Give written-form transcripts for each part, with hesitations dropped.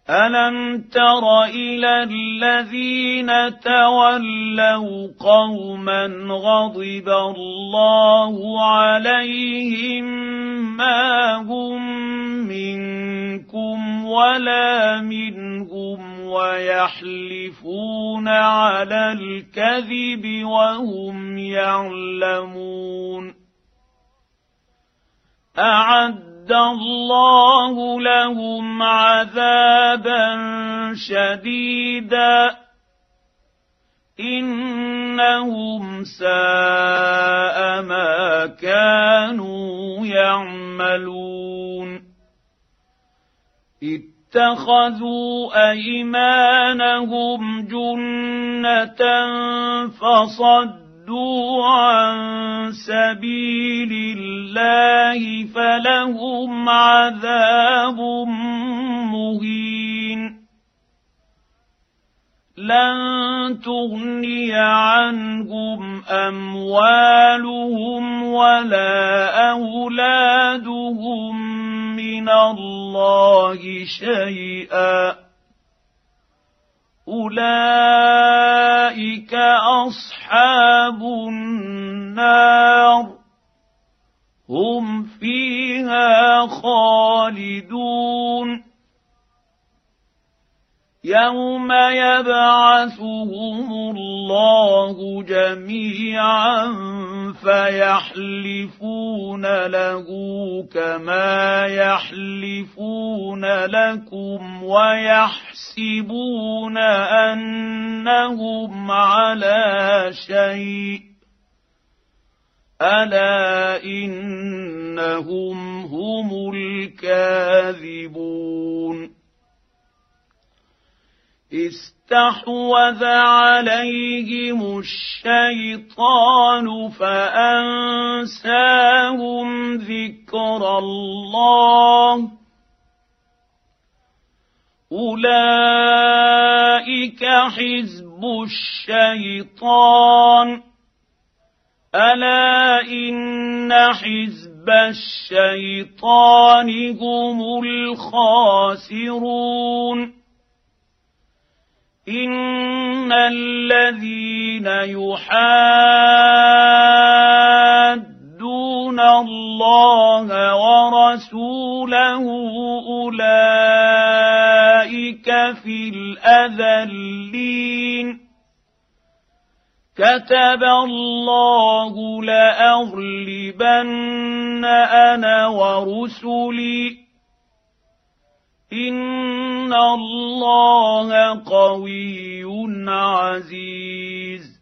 ألم تر إلى الذين تولوا قوما غضب الله عليهم ما هم منكم ولا منهم ويحلفون على الكذب وهم يعلمون أعد الله لهم عذابا شديدا إنهم ساء ما كانوا يعملون اتخذوا أيمانهم جنة فصدوا عن سبيل الله فلهم عذاب مهين لن تغني عنهم أموالهم ولا أولادهم من الله شيئا أولئك أصحاب النار هم فيها خالدون يوم يبعثهم الله جميعا فيحلفون له كما يحلفون لكم ويحسبون أنهم على شيء ألا إنهم هم الكاذبون استحوذ عليهم الشيطان فأنساهم ذكر الله أولئك حزب الشيطان ألا إن حزب الشيطان هم الخاسرون إن الذين يحادون الله ورسوله أولئك في الأذلين كتب الله لأغلبن أنا ورسلي إن الله قوي عزيز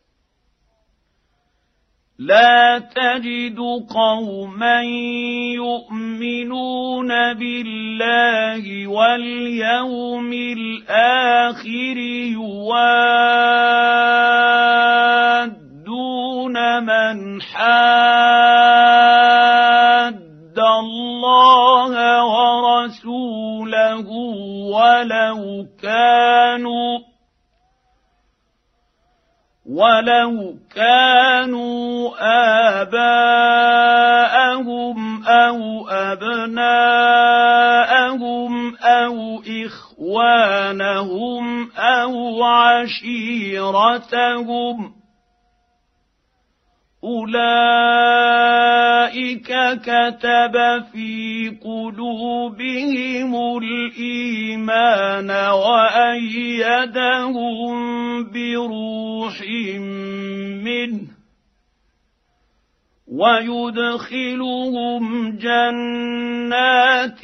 لا تجد قوما يؤمنون بالله واليوم الآخر يوادون من حاد الله ورسوله ولو كانوا آباءهم أو أبناءهم أو إخوانهم أو عشيرتهم أولئك كتب في قلوبهم الإيمان وأيدهم بروح منه ويدخلهم جنات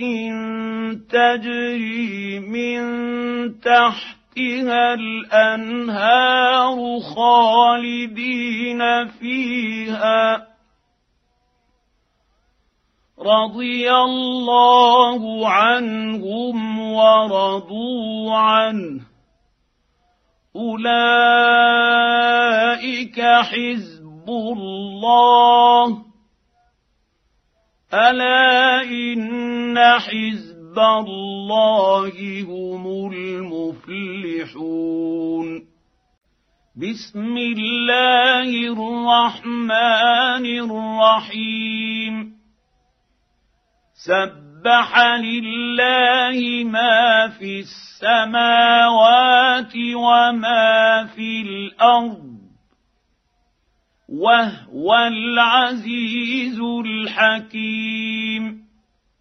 تجري من تحتها الأنهار خالدين فيها رضي الله عنهم ورضوا عنه أولئك حزب الله ألا إن حزب الله هم المفلحون بسم الله الرحمن الرحيم سبح سبح لله ما في السماوات وما في الأرض وهو العزيز الحكيم.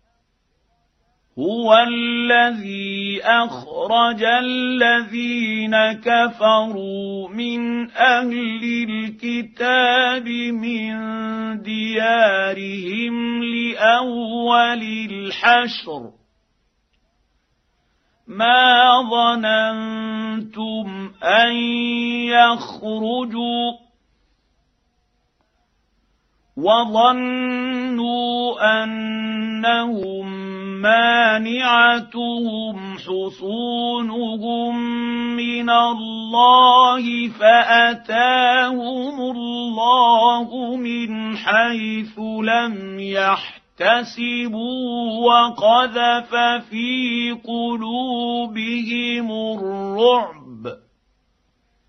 هو الذي أخرج الذين كفروا من أهل الكتاب من ديارهم لأول الحشر ما ظننتم أن يخرجوا وظنوا أنهم مانعتهم حصونهم من الله فأتاهم الله من حيث لم يحتسبوا وقذف في قلوبهم الرعب